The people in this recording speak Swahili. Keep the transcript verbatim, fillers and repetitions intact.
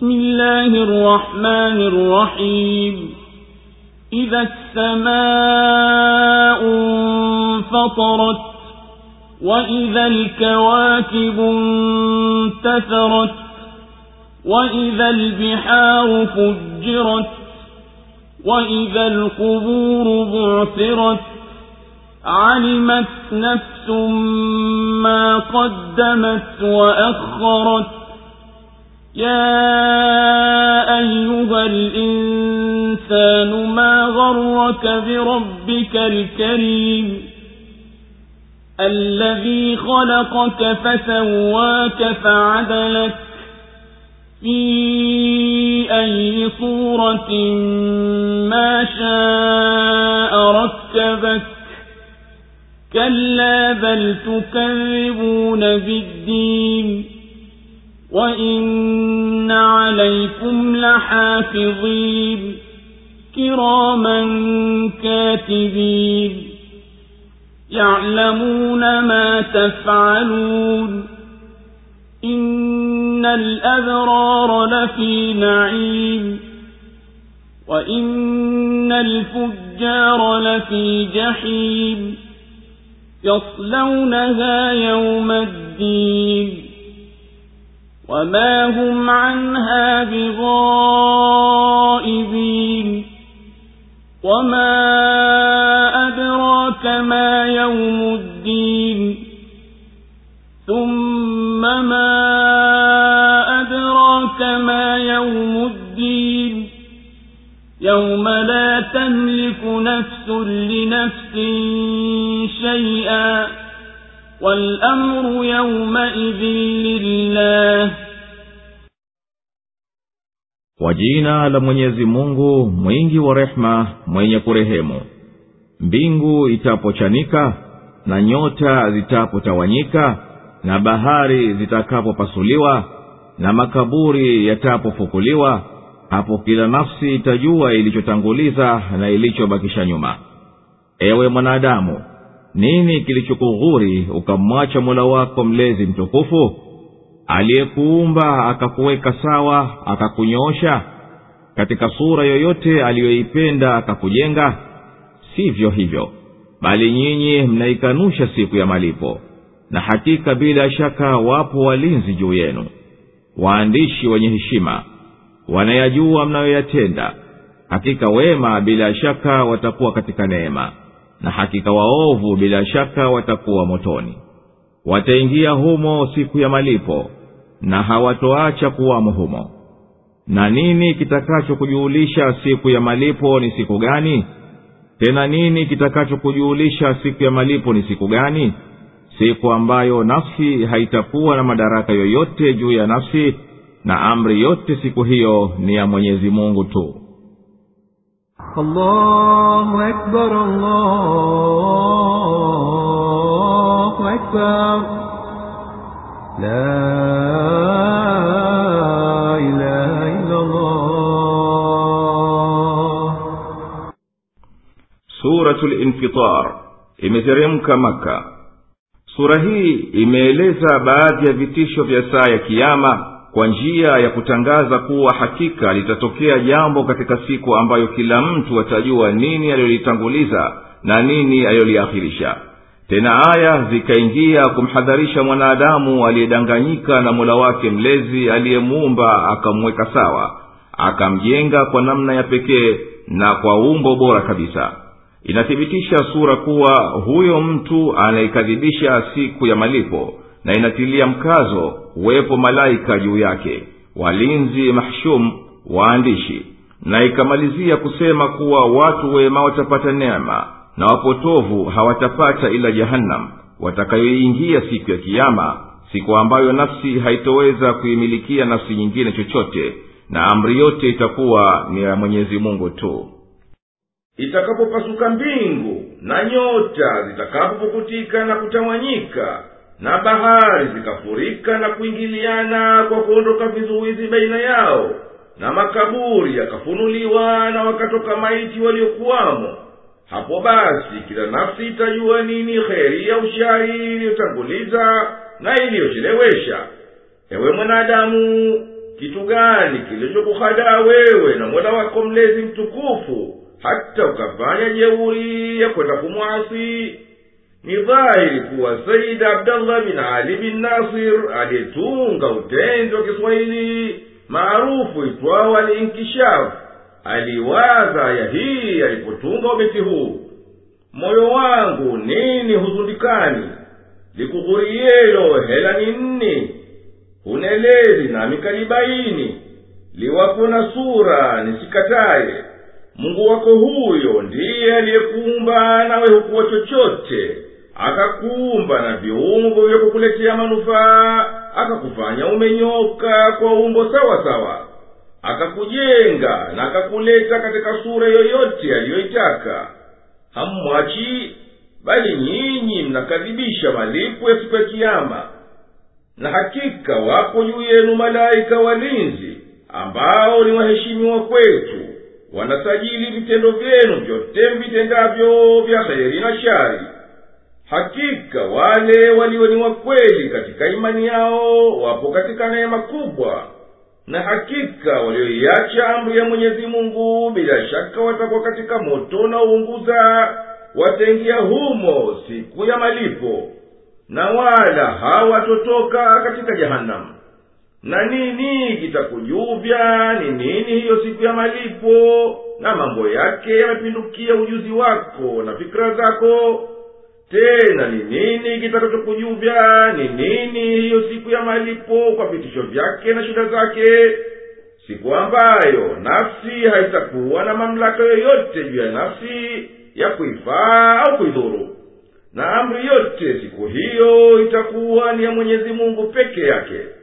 بسم الله الرحمن الرحيم إذا السماء انفطرت وإذا الكواكب انتثرت وإذا البحار فجرت وإذا القبور بعثرت علمت نفس ما قدمت وأخرت يا أيها الإنسان ما غرك بربك الكريم الذي خلقك فسواك فعدلك في أي صورة ما شاء ركبك كلا بل تكذبون بالدين وإن عليكم لحافظين كراما كاتبين يعلمون ما تفعلون إن الأبرار لفي نعيم وإن الفجار لفي جحيم يصلونها يوم الدين وما هم عنها بغائبين وما أدراك ما يوم الدين ثم ما أدراك ما يوم الدين يوم لا تملك نفس لنفس شيئا والأمر يومئذ لله. Kwa jina la Mwenyezi Mungu mwingi wa rehema mwenye kurehemu. Mbingu itapochanika na nyota zitapotawanyika na bahari zitakapopasuliwa na makaburi yatapofukuliwa, hapo kila nafsi itajua ilichotanguliza na ilichobakisha nyuma. Ewe mwanadamu, nini kilichokughuri ukamwacha Mola wako mlezi mtukufu, aliyekuumba akakuweka sawa akakunyoosha katika sura yoyote aliyoipenda akakujenga? Sivyo hivyo, bali nyinyi mnaikanusha siku ya malipo, na hakika bila shaka wapo walinzi juu yenu, waandishi wenye heshima, wanayajua mnayoyatenda. Hakika wema bila shaka watakuwa katika neema, na hakika waovu bila shaka watakuwa motoni. Wataingia humo siku ya malipo, na hawatoacha kuwamo humo. Na nini kitakacho kujulisha siku ya malipo ni siku gani? Tena nini kitakacho kujulisha siku ya malipo ni siku gani? Siku ambayo nafsi haitakuwa na madaraka yoyote juu ya nafsi, na amri yote siku hiyo ni ya Mwenyezi Mungu tu. Allahu Akbar, Allahu Akbar, la ilaha illa Allah. Suratul Infitar imeteremka Maka. Sura hii imeeleza baadhi ya vitisho vya saa ya kiyama kwa njia ya kutangaza kuwa hakika litatokea jambo katika siku ambayo kila mtu atajua nini aliyolitanguliza na nini aliyoliakhirisha. Tena aya zikaingia kumhadharisha mwanadamu aliyedanganyika na Mola wake mlezi aliyemuumba akamweka sawa, akamjenga kwa namna ya pekee na kwa umbo bora kabisa. Inathibitisha sura kuwa huyo mtu anaikadhibisha siku ya malipo, na inatilia mkazo uwepo malaika juu yake, walinzi mahshum, waandishi. Na ikamalizia kusema kuwa watu wema watapata neema na wapotovu hawatapata ila jahannam watakayoingia siku ya kiyama, siku ambayo nafsi haitoweza kuimilikia nafsi nyingine chochote, na amri yote itakuwa ni ya Mwenyezi Mungu tu. Itakapopasuka mbingu na nyota zitakapopukutika na kutawanyika, na bahari zikafurika na kuingiliana kwa kuondoka vizuizi baina yao, na makaburi yakafunuliwa na wakatoka maiti waliokuwamo, hapo basi kila nafsi itajua nini kheri au shari iliyotanguliza na iliyochelewesha. Ewe mwanadamu, kitu gani kilichokuhadaa wewe na mola wako mlezi mtukufu hata ukafanya jeuri ya kwenda kumwasi? Ni dhahiri kuwa Sayyid Abdallah bin Ali bin Nasir aliyetunga utenzi wa Kiswahili maarufu itwao Al-Inkishaf aliwaza aya hii alipotunga ubeti huu: moyo wangu nini huzundikani, likughurielo hela ni nni, hunelezi nami kalibaini, liwapo na sura nisikataye. Mungu wako huyo ndiye aliyekuumba nawe hukuwa chochote, akakuumba na viungo vya kukuletea manufaa, akakufanya umenyoka kwa umbo sawa sawa, akakujenga na akakuleta katika sura yoyote aliyoitaka. Hammwachi, bali nyinyi mnakadhibisha malipo ya siku ya kiyama. Na hakika wapo juu yenu malaika walinzi ambao ni waheshimiwa kwetu, wanasajili vitendo vyenu vyote vitendavyo vya kheri na shari. Hakika wale walio ni wakweli katika imani yao wapo katika neema kubwa, na hakika walioiacha amri ya Mwenyezi Mungu bila shaka watakuwa katika moto na uunguza, wataingia humo siku ya malipo, na wala hawatotoka katika jahannam. Na nini kitakujuvya ni nini hiyo siku ya malipo, na mambo yake yamepindukia ujuzi wako na fikra zako? Tena ni nini kitakachokujuvya ni nini hiyo siku ya malipo kwa vitisho vyake na shida zake? Siku ambayo nafsi haitakuwa na mamlaka yoyote juu ya nafsi ya kuifaa au kuidhuru, na amri yote siku hiyo itakuwa ni ya Mwenyezi Mungu peke yake.